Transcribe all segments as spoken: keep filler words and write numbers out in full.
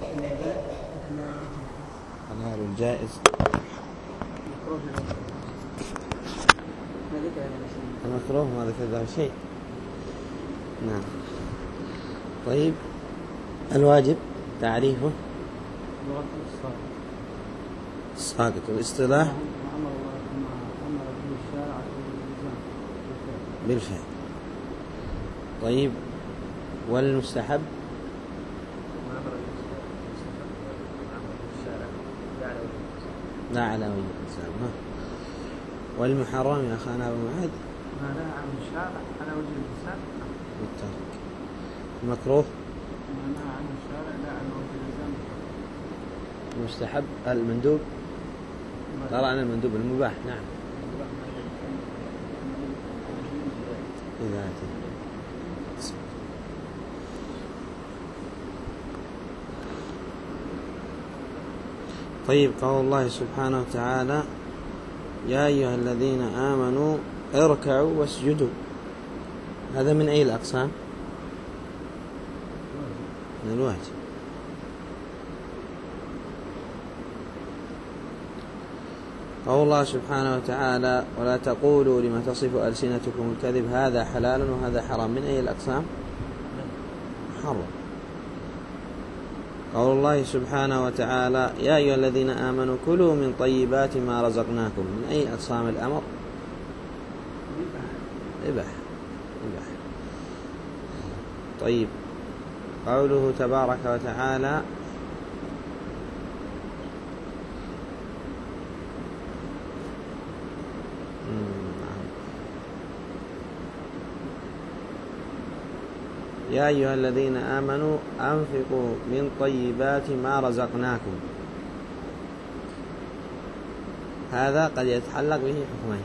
الحلال الجائز المكروه ما ذكر له شيء. نعم. طيب الواجب تعريفه الساقط والاصطلاح بالفعل. طيب والمستحب لا على وجه الإلزام. والمحرم يا أخانا أبو معاذ ما لا عن الشارع على وجه الإلزام بالترك. المكروه ما لا عن الشارع لا على وجه الإلزام. المستحب المندوب قرأنا المندوب المباح. نعم إذا أتي. طيب قول الله سبحانه وتعالى يا أيها الذين آمنوا اركعوا واسجدوا، هذا من أي الأقسام؟ من الواجب. قول الله سبحانه وتعالى ولا تقولوا لما تصف ألسنتكم الكذب هذا حلال وهذا حرام، من أي الأقسام؟ حرام. قول الله سبحانه وتعالى يا أيها الذين آمنوا كلوا من طيبات ما رزقناكم، من أي أقسام الأمر؟ إباحة. إباحة. طيب قوله تبارك وتعالى يا أيها الذين آمنوا أنفقوا من طيبات ما رزقناكم، هذا قد يتحلق به حكمين،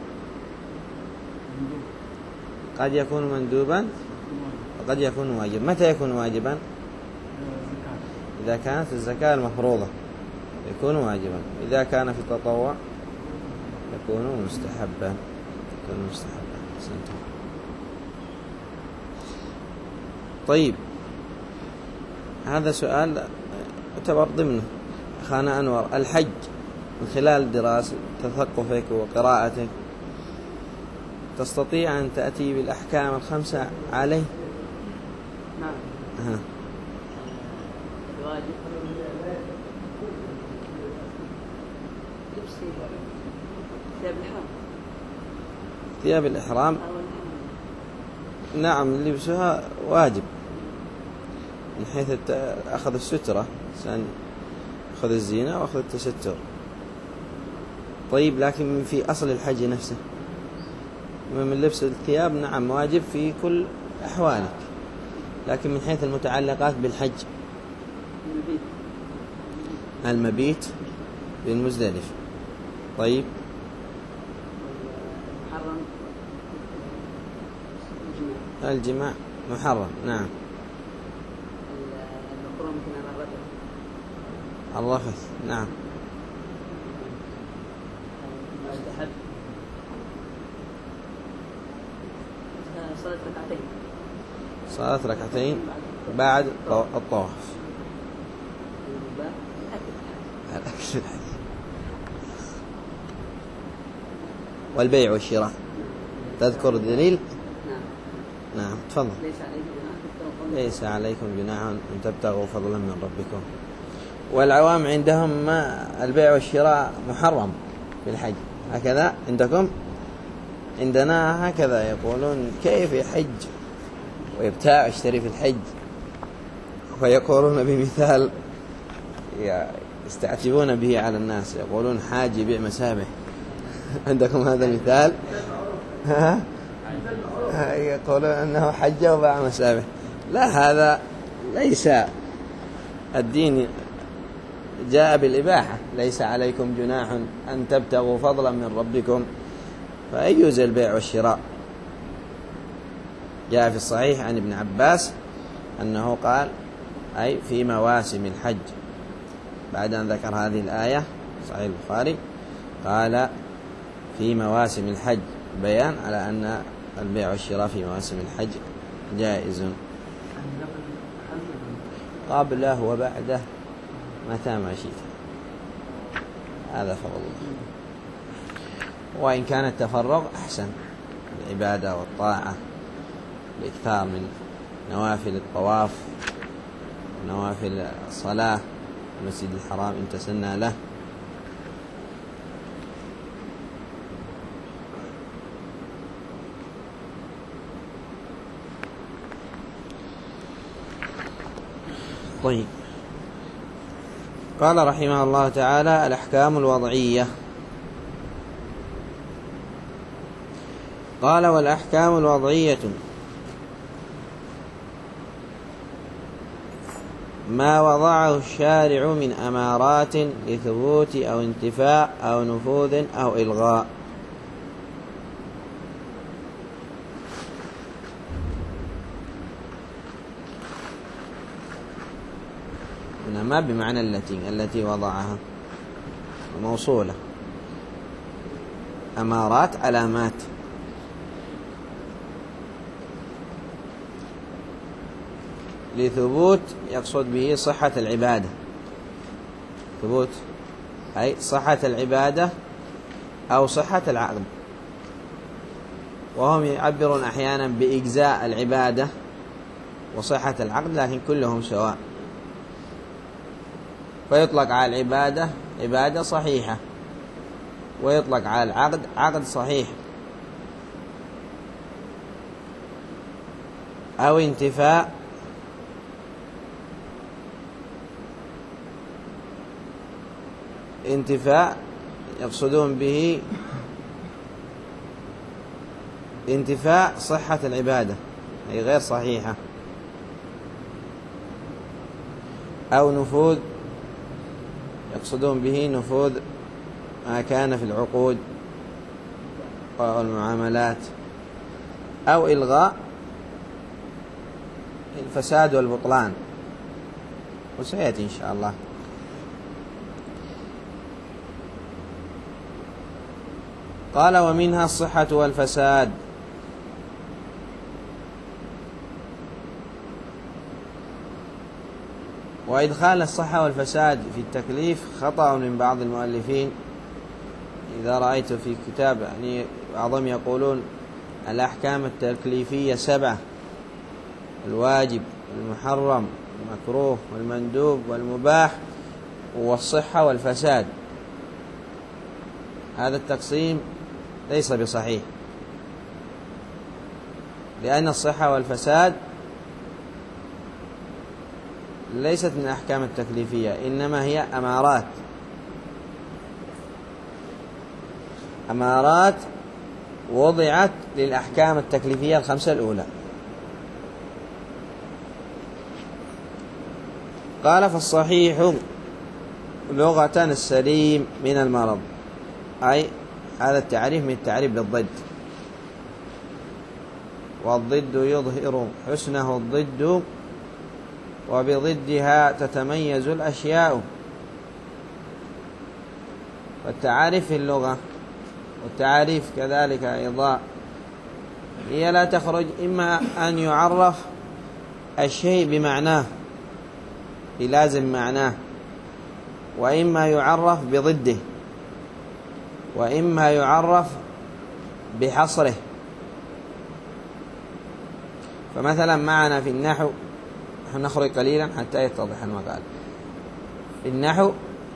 قد يكون مندوبا وقد يكون واجبا. متى يكون واجبا؟ إذا كانت الزكاة المفروضة يكون واجبا، إذا كان في التطوع يكون مستحبا. يكون مستحبا. سنتم. طيب هذا سؤال يعتبر ضمنه أخانا أنور. الحج من خلال دراسة تثقفك وقراءتك تستطيع أن تأتي بالأحكام الخمسة عليه؟ نعم. أه. الواجب لبس ثياب الإحرام. ثياب الإحرام نعم لبسها واجب من حيث أخذ السترة، أخذ الزينة وأخذ التستر. طيب لكن في أصل الحج نفسه من لبس الثياب نعم واجب في كل أحوالك، لكن من حيث المتعلقات بالحج المبيت بالمزدلف. طيب محرم الجماع محرم. نعم. المكروه مثل الرفث. الرفث نعم. المستحب صلاة ركعتين. صلاة ركعتين بعد الطواف. والبيع والشراء تذكر الدليل؟ نعم. نعم تفضل. ليس عليكم جناح ليس عليكم جناح أن تبتغوا فضلا من ربكم. والعوام عندهم ما البيع والشراء محرم في الحج، هكذا عندكم؟ عندنا هكذا يقولون كيف يحج ويبتاع يشتري في الحج، فيقولون بمثال يستعتبون به على الناس، يقولون حاج يبيع مسابح. عندكم هذا المثال؟ ها؟ يقولون أنه حج وباع مسابح. لا، هذا ليس الدين جاء بالإباحة. ليس عليكم جناح أن تبتغوا فضلا من ربكم، فيجوز البيع والشراء. جاء في الصحيح عن ابن عباس أنه قال أي في مواسم الحج، بعد أن ذكر هذه الآية صحيح البخاري قال في مواسم الحج، بيان على أن البيع والشراء في مواسم الحج جائز. قبله وبعده متى ما شئت. هذا فضل الله. وإن كان التفرغ أحسن، العبادة والطاعة، الإكثار من نوافل الطواف ونوافل الصلاة المسجد الحرام إن تسنى له. طيب، قال رحمه الله تعالى: الأحكام الوضعية. قال: والأحكام الوضعية ما وضعه الشارع من أمارات لثبوت أو انتفاء أو نفوذ أو إلغاء. ما بمعنى التي التي وضعها موصولة، أمارات علامات. لثبوت يقصد به صحة العبادة، ثبوت أي صحة العبادة أو صحة العقد، وهم يعبرون أحيانا بإجزاء العبادة وصحة العقد، لكن كلهم سواء. فيطلق على العبادة عبادة صحيحة، ويطلق على العقد عقد صحيح، أو انتفاء انتفاء يقصدون به انتفاء صحة العبادة أي غير صحيحة، أو نفوذ يقصدون به نفوذ ما كان في العقود والمعاملات، أو إلغاء الفساد والبطلان، وسيأتي إن شاء الله. قال: ومنها الصحة والفساد. وإدخال الصحة والفساد في التكليف خطأ من بعض المؤلفين. إذا رأيت في كتاب يعني بعضهم يقولون الأحكام التكليفية سبعة: الواجب والمحرم والمكروه والمندوب والمباح والصحة والفساد. هذا التقسيم ليس بصحيح، لأن الصحة والفساد ليست من الأحكام التكليفية، إنما هي أمارات أمارات وضعت للأحكام التكليفية الخمسة الأولى. قال: فالصحيح لغة السليم من المرض، أي هذا التعريف من التعريف بالضد، والضد يظهر حسنه الضد، وبضدها تتميز الأشياء. والتعاريف في اللغة والتعاريف كذلك أيضا هي لا تخرج إما أن يعرف الشيء بمعناه بلازم معناه، وإما يعرف بضده، وإما يعرف بحصره. فمثلا معنا في النحو، نخرج قليلا حتى يتضح المقال. في النحو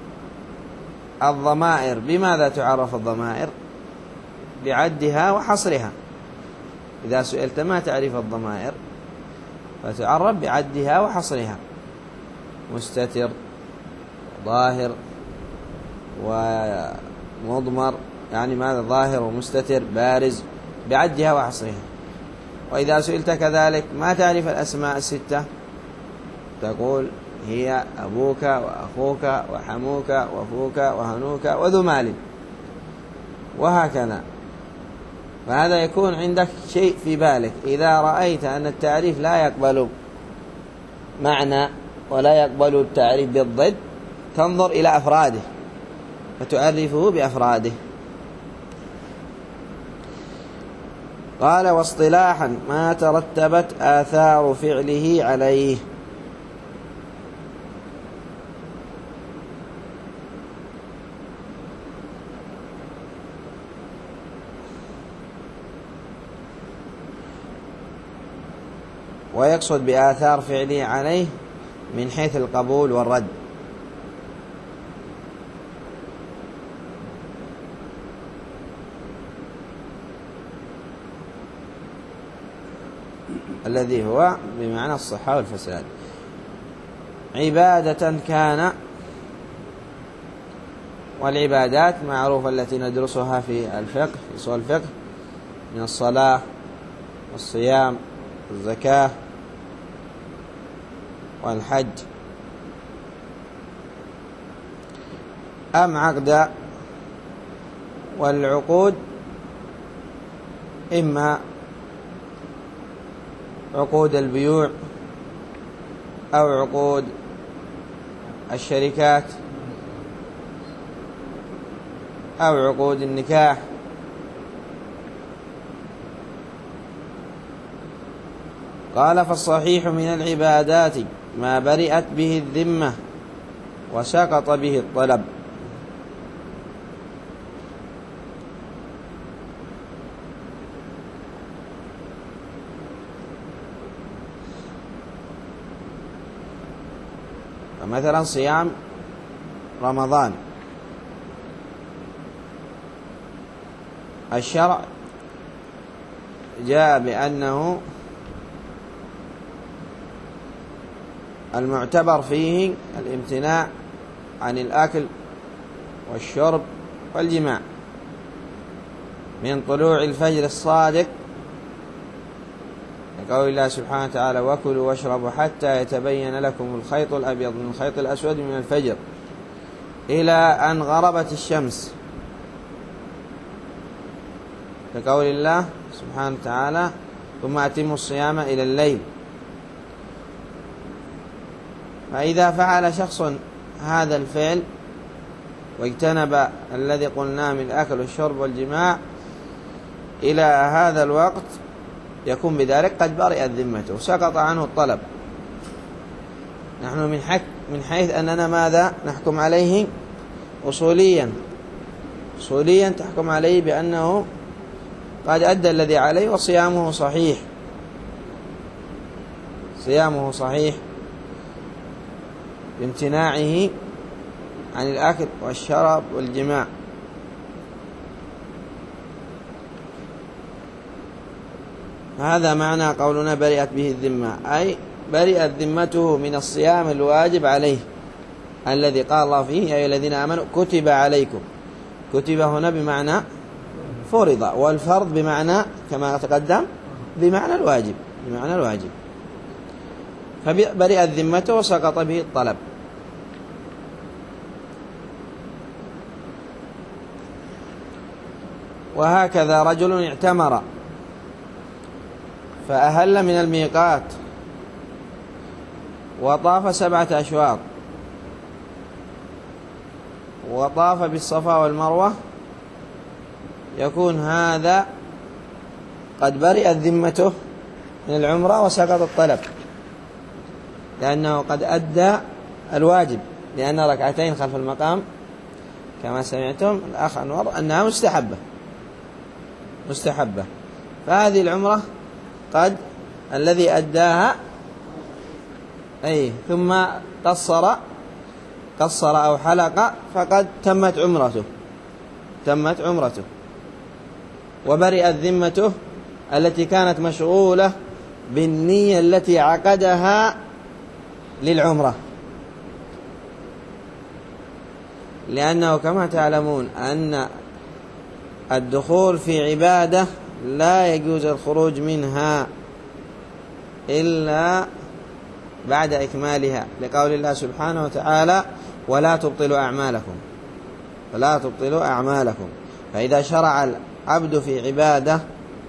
الضمائر بماذا تعرف الضمائر؟ بعدها وحصرها. إذا سئلت ما تعرف الضمائر فتعرف بعدها وحصرها: مستتر، ظاهر ومضمر، يعني ماذا ظاهر ومستتر، بارز، بعدها وحصرها. وإذا سئلت كذلك ما تعرف الأسماء الستة تقول هي أبوك وأخوك وحموك وفوك وهنوك وذو مال، وهكذا. فهذا يكون عندك شيء في بالك. إذا رأيت أن التعريف لا يقبل معنى ولا يقبل التعريف بالضد تنظر إلى أفراده فتعرفه بأفراده. قال: واصطلاحا ما ترتبت آثار فعله عليه. ويقصد بآثار فعله عليه من حيث القبول والرد. الذي هو بمعنى الصحة والفساد. عبادة كان، والعبادات معروفة التي ندرسها في الفقه في أصول الفقه من الصلاة والصيام والزكاة والحج. أم عقد، والعقود إما عقود البيوع أو عقود الشركات أو عقود النكاح. قال فالصحيح من العبادات ما برئت به الذمة وسقط به الطلب. فمثلا صيام رمضان، الشرع جاء بأنه المعتبر فيه الامتناع عن الأكل والشرب والجماع من طلوع الفجر الصادق، لقول الله سبحانه وتعالى وكلوا واشربوا حتى يتبين لكم الخيط الأبيض من الخيط الأسود من الفجر إلى أن غربت الشمس، لقول الله سبحانه وتعالى ثم أتموا الصيام إلى الليل. فإذا فعل شخص هذا الفعل واجتنب الذي قلناه من الأكل والشرب والجماع إلى هذا الوقت يكون بذلك قد برئت ذمته وسقط عنه الطلب. نحن من, حك من حيث أننا ماذا نحكم عليه أصوليا أصوليا تحكم عليه بأنه قد أدى الذي عليه وصيامه صحيح، صيامه صحيح بامتناعه عن الأكل والشرب والجماع. هذا معنى قولنا برئت به الذمة، أي برئت ذمته من الصيام الواجب عليه الذي قال الله فيه يا أيها الذين آمنوا كتب عليكم. كتب هنا بمعنى فرض، والفرض بمعنى كما تقدم بمعنى الواجب، بمعنى الواجب. فبرئت ذمته وسقط به الطلب. وهكذا رجل اعتمر فأهل من الميقات وطاف سبعة أشواط وطاف بالصفا والمروة، يكون هذا قد برئت ذمته من العمرة وسقط الطلب، لأنه قد أدى الواجب، لأن ركعتين خلف المقام كما سمعتم الأخ أنور أنها مستحبة مستحبة فهذه العمرة قد الذي أداها أي ثم قصر قصر أو حلق فقد تمت عمرته تمت عمرته وبرئت ذمته التي كانت مشغولة بالنية التي عقدها للعمرة، لأنه كما تعلمون أن الدخول في عبادة لا يجوز الخروج منها إلا بعد إكمالها، لقول الله سبحانه وتعالى ولا تبطلوا أعمالكم ولا تبطلوا أعمالكم. فإذا شرع العبد في عبادة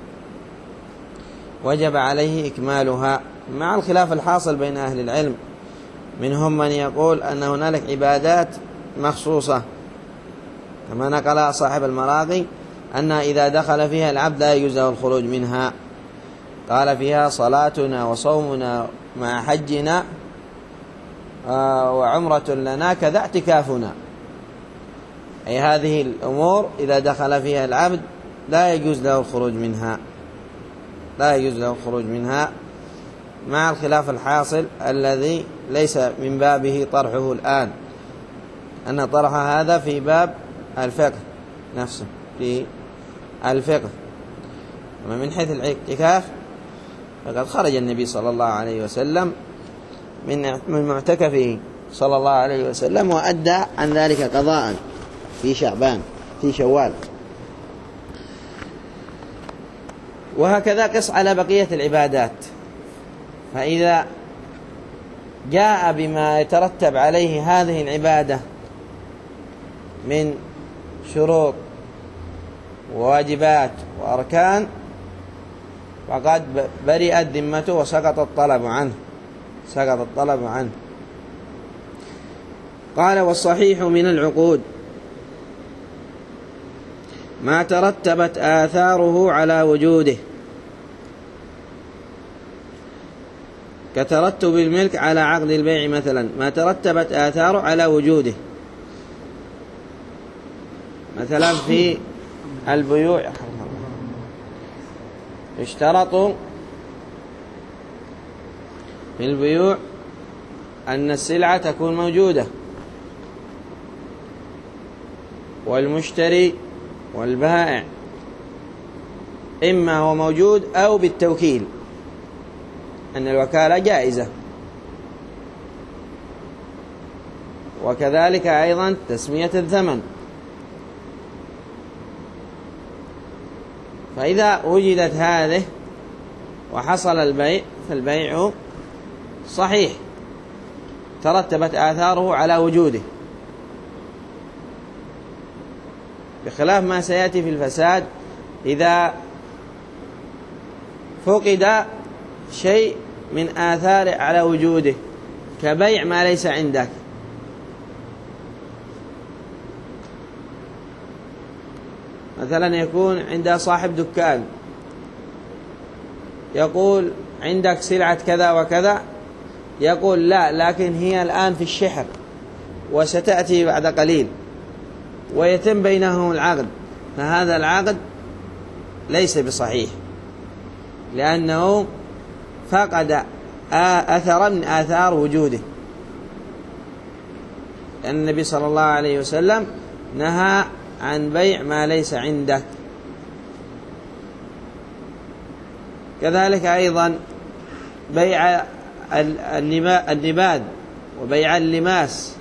وجب عليه إكمالها، مع الخلاف الحاصل بين أهل العلم، منهم من يقول أن هنالك عبادات مخصوصة كما نقل صاحب المراغي أن إذا دخل فيها العبد لا يجوز له الخروج منها، قال فيها صلاتنا وصومنا مع حجنا وعمرة لنا كذا اعتكافنا، أي هذه الأمور إذا دخل فيها العبد لا يجوز له الخروج منها لا يجوز له الخروج منها مع الخلاف الحاصل الذي ليس من بابه طرحه الآن، أن طرح هذا في باب الفقه نفسه، في الفقه. أما من حيث الاعتكاف فقد خرج النبي صلى الله عليه وسلم من من معتكفه صلى الله عليه وسلم وأدى عن ذلك قضاء في شعبان في شوال. وهكذا قس على بقية العبادات، فإذا جاء بما يترتب عليه هذه العبادة من شروط وواجبات وأركان فقد برئت ذمته وسقط الطلب عنه سقط الطلب عنه. قال: والصحيح من العقود ما ترتبت آثاره على وجوده، كترتب الملك على عقد البيع مثلا، ما ترتبت آثاره على وجوده، مثلا في البيوع يشترط في البيوع أن السلعة تكون موجودة، والمشتري والبائع إما هو موجود أو بالتوكيل، أن الوكالة جائزة. وكذلك أيضا تسمية الثمن. فإذا وجدت هذه وحصل البيع فالبيع صحيح، ترتبت آثاره على وجوده، بخلاف ما سيأتي في الفساد إذا فقد شيء من آثار على وجوده، كبيع ما ليس عندك. مثلا يكون عند صاحب دكان يقول: عندك سلعة كذا وكذا، يقول: لا، لكن هي الآن في الشحر وستأتي بعد قليل، ويتم بينهم العقد، فهذا العقد ليس بصحيح، لأنه فقد أثر من آثار وجوده، لأن النبي صلى الله عليه وسلم نهى عن بيع ما ليس عندك. كذلك أيضا بيع النباد وبيع اللماس،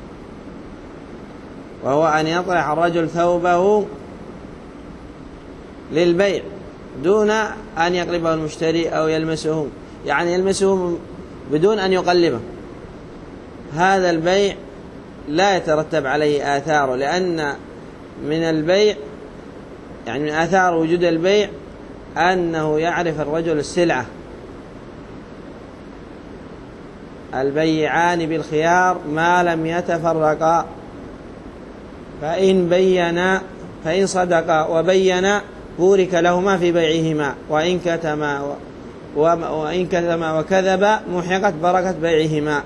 وهو أن يطرح الرجل ثوبه للبيع دون أن يقلبه المشتري أو يلمسه، يعني يلمسه بدون أن يقلبه. هذا البيع لا يترتب عليه آثاره، لأن من البيع يعني من آثار وجود البيع أنه يعرف الرجل السلعة. البيعان بالخيار ما لم يتفرقا، فإن بينا فإن صدقا وبينا بورك لهما في بيعهما، وإن كتما وإن كتما وكذبا محقت بركة بيعهما.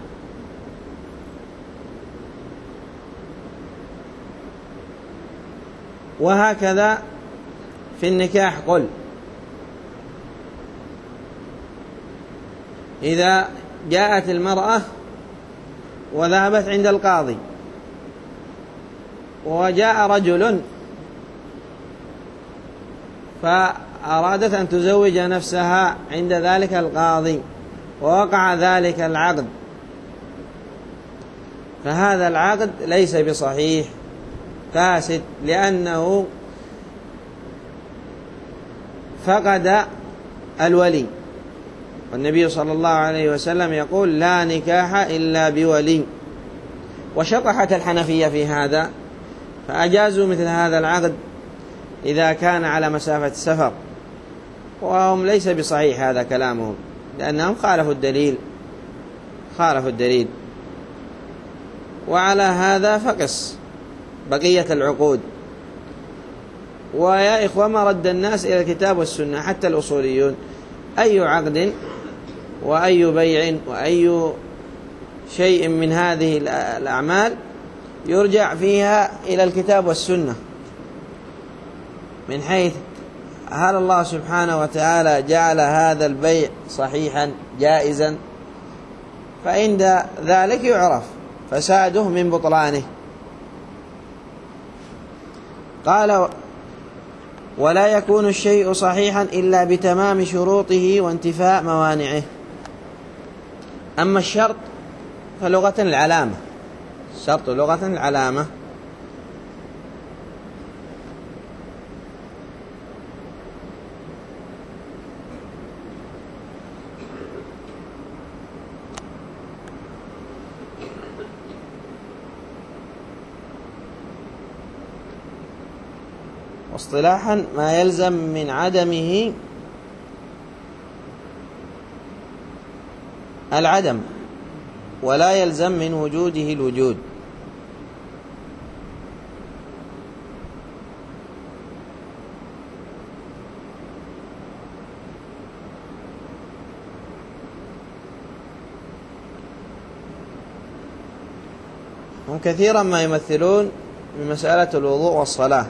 وهكذا في النكاح قل: إذا جاءت المرأة وذهبت عند القاضي وجاء رجل فأرادت أن تزوج نفسها عند ذلك القاضي ووقع ذلك العقد، فهذا العقد ليس بصحيح، فاسد، لأنه فقد الولي. والنبي صلى الله عليه وسلم يقول: لا نكاح إلا بولي. وشطحت الحنفية في هذا فأجازوا مثل هذا العقد إذا كان على مسافة السفر، وهم ليس بصحيح هذا كلامهم، لأنهم خالفوا الدليل خالفوا الدليل وعلى هذا فقس بقية العقود. ويا إخوة، ما رد الناس إلى الكتاب والسنة حتى الأصوليون، أي عقد وأي بيع وأي شيء من هذه الأعمال يرجع فيها إلى الكتاب والسنة من حيث هل الله سبحانه وتعالى جعل هذا البيع صحيحا جائزا؟ فعند ذلك يعرف فساده من بطلانه. قال: ولا يكون الشيء صحيحا إلا بتمام شروطه وانتفاء موانعه. أما الشرط فلغة العلامة، الشرط لغة العلامة. واصطلاحا ما يلزم من عدمه العدم ولا يلزم من وجوده الوجود. هم كثيرا ما يمثلون بمسألة الوضوء والصلاة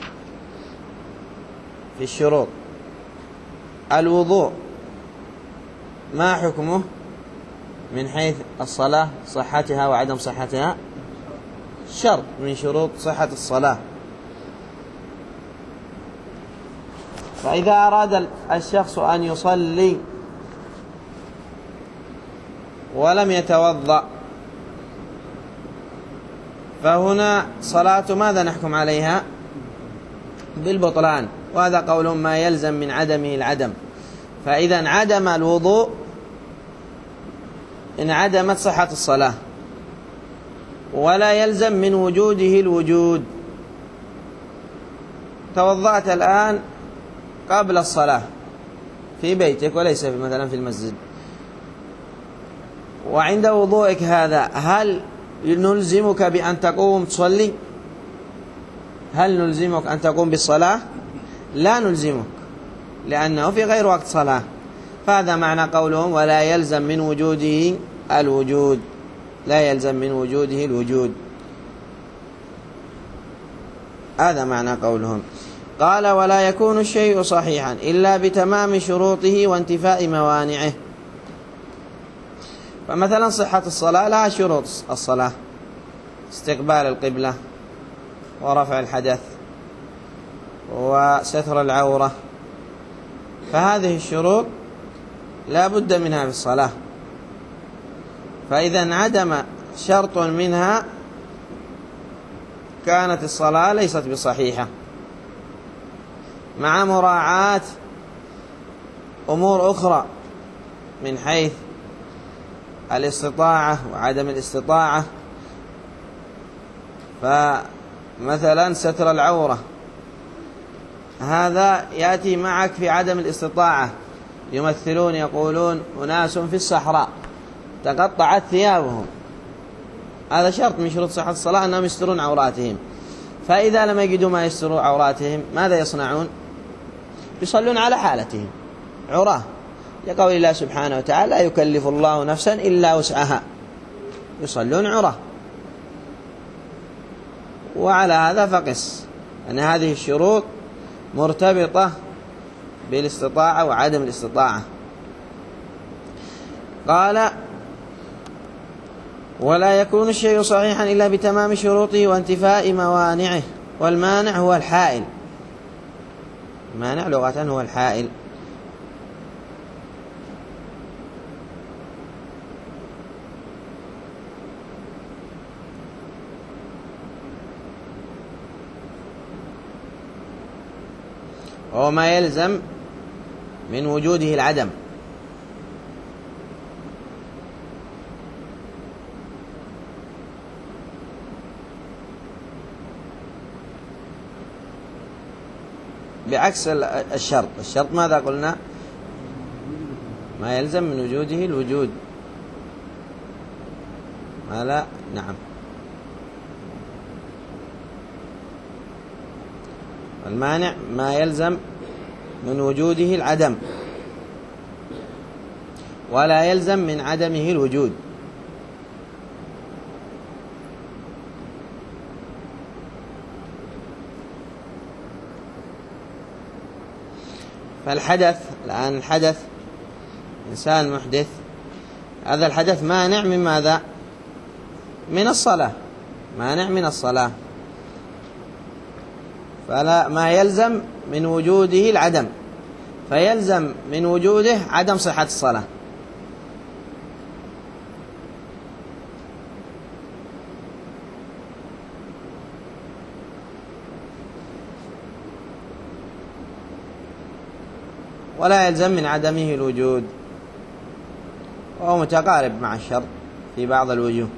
في الشروط. الوضوء ما حكمه من حيث الصلاة، صحتها وعدم صحتها؟ شرط من شروط صحة الصلاة. فإذا أراد الشخص أن يصلي ولم يتوضأ فهنا صلاة ماذا نحكم عليها؟ بالبطلان. وهذا قول ما يلزم من عدمه العدم. فإذا انعدم الوضوء انعدمت صحة الصلاة، ولا يلزم من وجوده الوجود. توضأت الآن قبل الصلاة في بيتك وليس في مثلا في المسجد، وعند وضوءك هذا هل نلزمك بأن تقوم تصلي؟ هل نلزمك أن تقوم بالصلاة؟ لا نلزمك، لأنه في غير وقت صلاة. فهذا معنى قولهم ولا يلزم من وجوده الوجود، لا يلزم من وجوده الوجود. هذا معنى قولهم. قال: ولا يكون الشيء صحيحا إلا بتمام شروطه وانتفاء موانعه. فمثلا صحة الصلاة لها شروط الصلاة: استقبال القبلة، ورفع الحدث، وستر العورة. فهذه الشروط لا بد منها في الصلاة. فإذا انعدم شرط منها كانت الصلاة ليست بصحيحة، مع مراعاة أمور أخرى من حيث الاستطاعة وعدم الاستطاعة. فمثلا ستر العورة هذا يأتي معك في عدم الاستطاعة. يمثلون يقولون أناس في الصحراء تقطعت ثيابهم، هذا شرط من شروط صحة الصلاة أنهم يسترون عوراتهم. فإذا لم يجدوا ما يستروا عوراتهم ماذا يصنعون؟ يصلون على حالتهم عراه، لقول الله سبحانه وتعالى: لا يكلف الله نفسا إلا وسعها، يصلون عراه. وعلى هذا فقس أن هذه الشروط مرتبطة بالاستطاعة وعدم الاستطاعة. قال: ولا يكون الشيء صحيحا إلا بتمام شروطه وانتفاء موانعه. والمانع هو الحائل، مانع لغة هو الحائل. وهو ما يلزم من وجوده العدم. بعكس الشرط. الشرط ماذا قلنا؟ ما يلزم من وجوده الوجود. ما لا نعم. المانع ما يلزم من وجوده العدم ولا يلزم من عدمه الوجود. فالحدث الآن الحدث إنسان محدث، هذا الحدث مانع من ماذا؟ من الصلاة، مانع من الصلاة، فلا ما يلزم من وجوده العدم، فيلزم من وجوده عدم صحة الصلاة. ولا يلزم من عدمه الوجود، وهو متقارب مع الشرط في بعض الوجوه.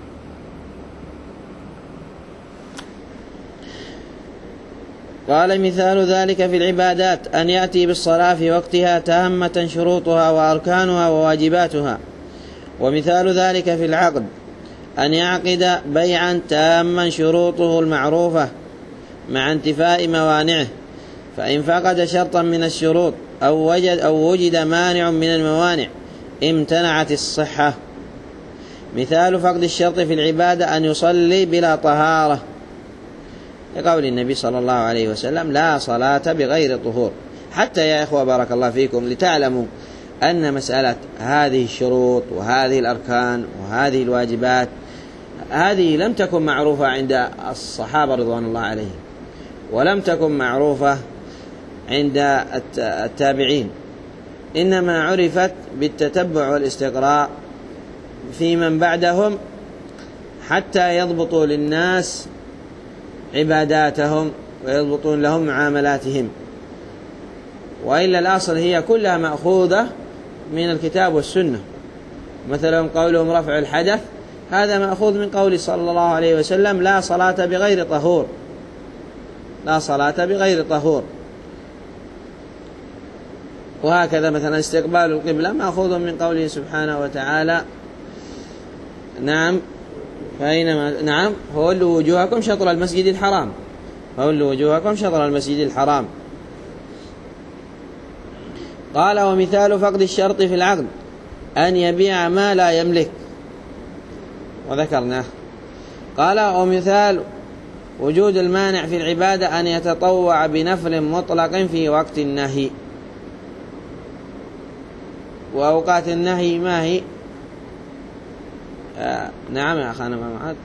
قال مثال ذلك في العبادات أن يأتي بالصلاة في وقتها تامة شروطها وأركانها وواجباتها. ومثال ذلك في العقد أن يعقد بيعا تاما شروطه المعروفة مع انتفاء موانعه، فإن فقد شرطا من الشروط أو وجد, أو وجد مانع من الموانع امتنعت الصحة. مثال فقد الشرط في العبادة أن يصلي بلا طهارة، لقول النبي صلى الله عليه وسلم لا صلاة بغير طهور. حتى يا إخوة بارك الله فيكم لتعلموا أن مسألة هذه الشروط وهذه الأركان وهذه الواجبات هذه لم تكن معروفة عند الصحابة رضوان الله عليهم، ولم تكن معروفة عند التابعين، إنما عرفت بالتتبع والاستقراء في من بعدهم حتى يضبطوا للناس عباداتهم ويضبطون لهم معاملاتهم. وإلا الأصل هي كلها مأخوذة من الكتاب والسنة. مثلا قولهم رفع الحدث هذا مأخوذ من قول صلى الله عليه وسلم لا صلاة بغير طهور، لا صلاة بغير طهور. وهكذا مثلا استقبال القبلة مأخوذ من قوله سبحانه وتعالى نعم فإنما نعم فولوا وجوهكم شطر المسجد الحرام، فولوا وجوهكم شطر المسجد الحرام. قال ومثال فقد الشرط في العقد أن يبيع ما لا يملك، وذكرناه. قال ومثال وجود المانع في العبادة أن يتطوع بنفل مطلق في وقت النهي. وأوقات النهي ما هي؟ آه نعم يا أخانا ما معاد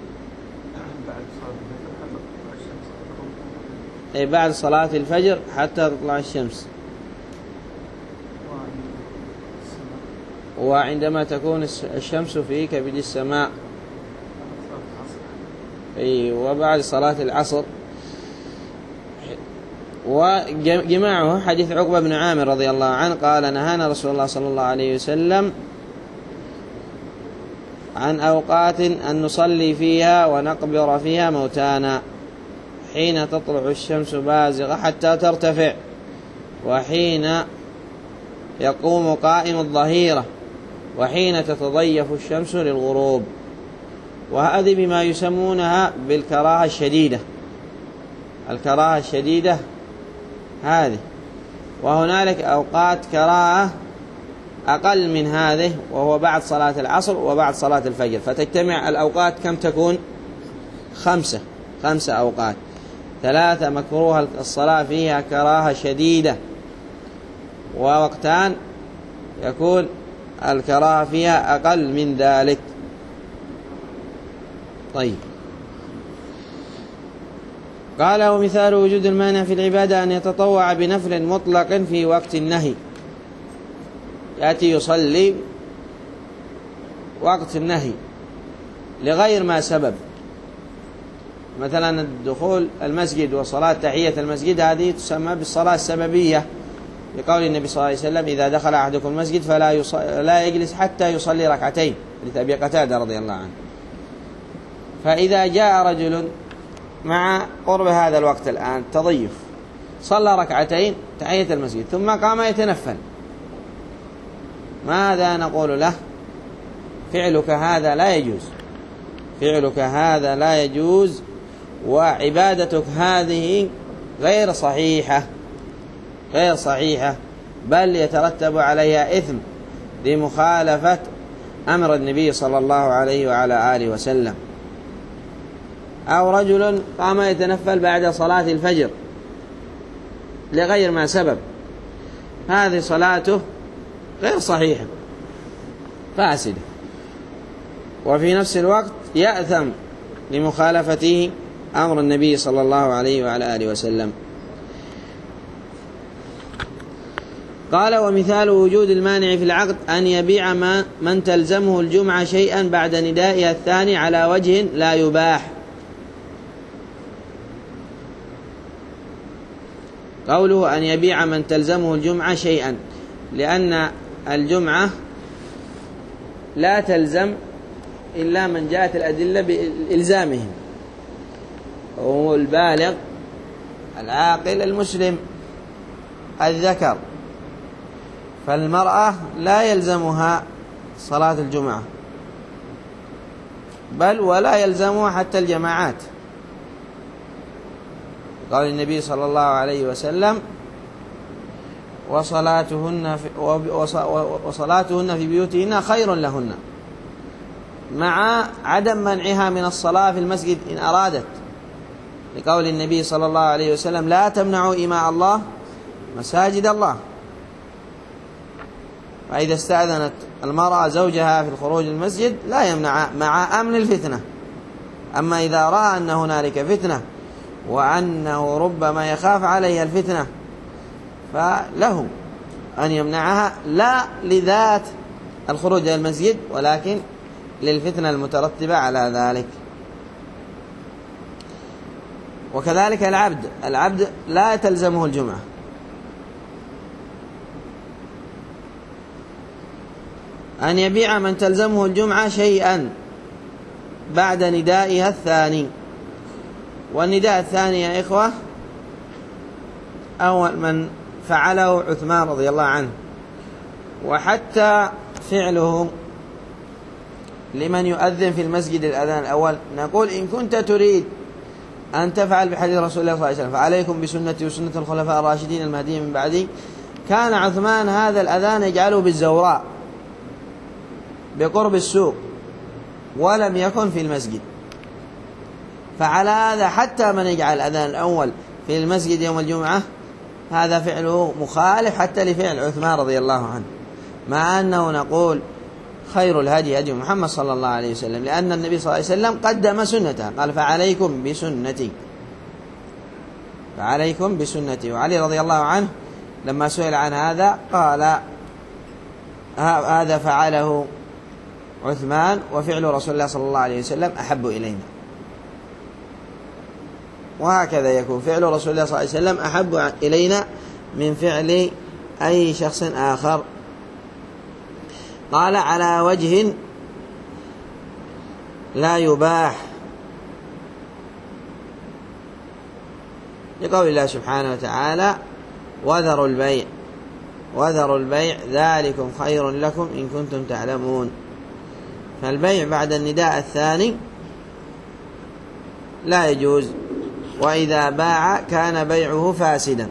أي بعد صلاة الفجر حتى تطلع الشمس، وعندما تكون الشمس في كبد السماء، أي وبعد صلاة العصر. وجماعه حديث عقبة بن عامر رضي الله عنه قال نهانا رسول الله صلى الله عليه وسلم عن أوقات أن نصلي فيها ونقبر فيها موتانا، حين تطلع الشمس بازغة حتى ترتفع، وحين يقوم قائم الظهيرة، وحين تتضيف الشمس للغروب. وهذه بما يسمونها بالكراهة الشديدة، الكراهة الشديدة هذه. وهنالك أوقات كراهة أقل من هذه، وهو بعد صلاة العصر وبعد صلاة الفجر، فتجتمع الأوقات كم تكون؟ خمسة خمسة أوقات، ثلاثة مكروه الصلاة فيها كراهة شديدة، ووقتان يكون الكراهة فيها أقل من ذلك. طيب قال ومثال وجود المانع في العبادة أن يتطوع بنفل مطلق في وقت النهي، يأتي يصلي وقت النهي لغير ما سبب، مثلا الدخول المسجد وصلاة تحية المسجد هذه تسمى بالصلاة السببية، لقول النبي صلى الله عليه وسلم إذا دخل أحدكم المسجد فلا لا يجلس حتى يصلي ركعتين، لأبي قتادة رضي الله عنه. فإذا جاء رجل مع قرب هذا الوقت الآن تضيف صلى ركعتين تحية المسجد ثم قام يتنفل، ماذا نقول له؟ فعلك هذا لا يجوز، فعلك هذا لا يجوز، وعبادتك هذه غير صحيحة، غير صحيحة، بل يترتب عليها إثم لمخالفة أمر النبي صلى الله عليه وعلى آله وسلم. أو رجل قام يتنفل بعد صلاة الفجر لغير ما سبب، هذه صلاته غير صحيحة فاسدة، وفي نفس الوقت يأثم لمخالفته أمر النبي صلى الله عليه وعلى آله وسلم. قال: ومثال وجود المانع في العقد أن يبيع من تلزمه الجمعة شيئا بعد ندائها الثاني على وجه لا يباح. قوله أن يبيع من تلزمه الجمعة شيئا، لأن الجمعة لا تلزم إلا من جاءت الأدلة بإلزامهم، وهو البالغ العاقل المسلم الذكر، فالمرأة لا يلزمها صلاة الجمعة، بل ولا يلزمها حتى الجماعات. قال النبي صلى الله عليه وسلم: وصلاتهن في, وصلاتهن في بيوتهن خير لهن، مع عدم منعها من الصلاة في المسجد إن أرادت، لقول النبي صلى الله عليه وسلم: لا تمنعوا إماء الله مساجد الله. فإذا استأذنت المرأة زوجها في الخروج المسجد لا يمنع مع أمن الفتنة. أما إذا رأى أن هنالك فتنة وأنه ربما يخاف عليها الفتنة فله أن يمنعها، لا لذات الخروج إلى المسجد ولكن للفتنة المترتبة على ذلك. وكذلك العبد العبد لا تلزمه الجمعة، أن يبيع من تلزمه الجمعة شيئا بعد ندائها الثاني. والنداء الثاني يا إخوة أول من فعله عثمان رضي الله عنه، وحتى فعله لمن يؤذن في المسجد الأذان الأول نقول: إن كنت تريد أن تفعل بحديث رسول الله صلى الله عليه وسلم فعليكم بسنتي وسنة الخلفاء الراشدين المهديين من بعدي. كان عثمان هذا الأذان يجعله بالزوراء بقرب السوق، ولم يكن في المسجد. فعلى هذا حتى من يجعل الأذان الأول في المسجد يوم الجمعة هذا فعله مخالف حتى لفعل عثمان رضي الله عنه، مع أنه نقول خير الهدي هدي محمد صلى الله عليه وسلم، لأن النبي صلى الله عليه وسلم قدم سنته، قال: فعليكم بسنتي فعليكم بسنتي. وعلي رضي الله عنه لما سئل عن هذا قال: هذا فعله عثمان وفعل رسول الله صلى الله عليه وسلم أحب إلينا. وهكذا يكون فعل رسول الله صلى الله عليه وسلم أحب إلينا من فعل أي شخص آخر. قال: على وجه لا يباح، لقول الله سبحانه وتعالى: وذروا البيع وذروا البيع ذلكم خير لكم إن كنتم تعلمون. فالبيع بعد النداء الثاني لا يجوز، وإذا باع كان بيعه فاسدا.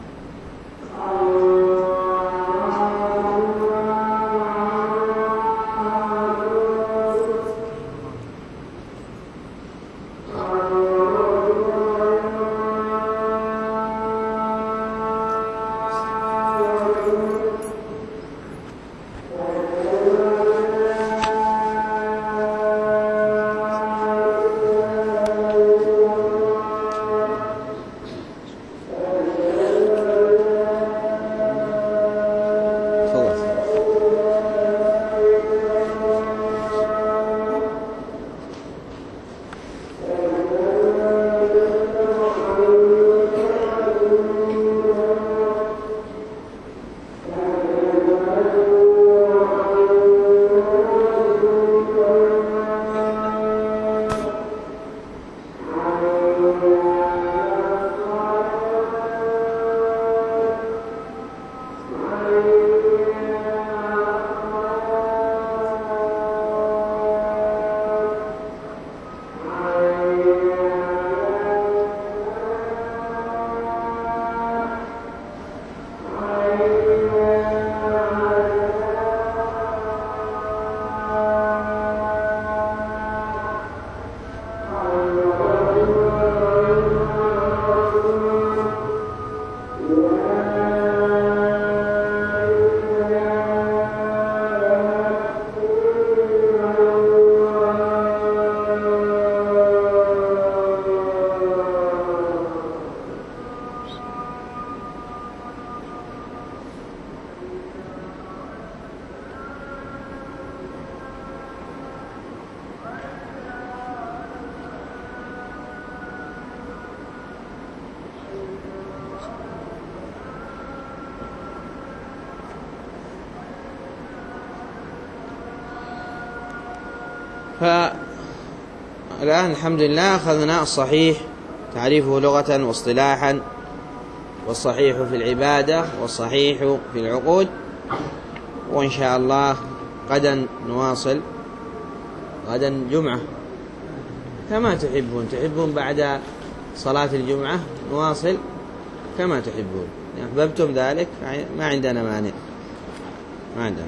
فالآن الحمد لله أخذنا الصحيح تعريفه لغة واصطلاحا، والصحيح في العبادة، والصحيح في العقود. وإن شاء الله غدا نواصل، غدا جمعة كما تحبون، تحبون بعد صلاة الجمعة نواصل كما تحبون، أحببتم ذلك ما عندنا مانع، ما عندنا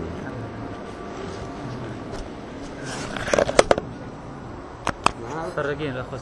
مانع.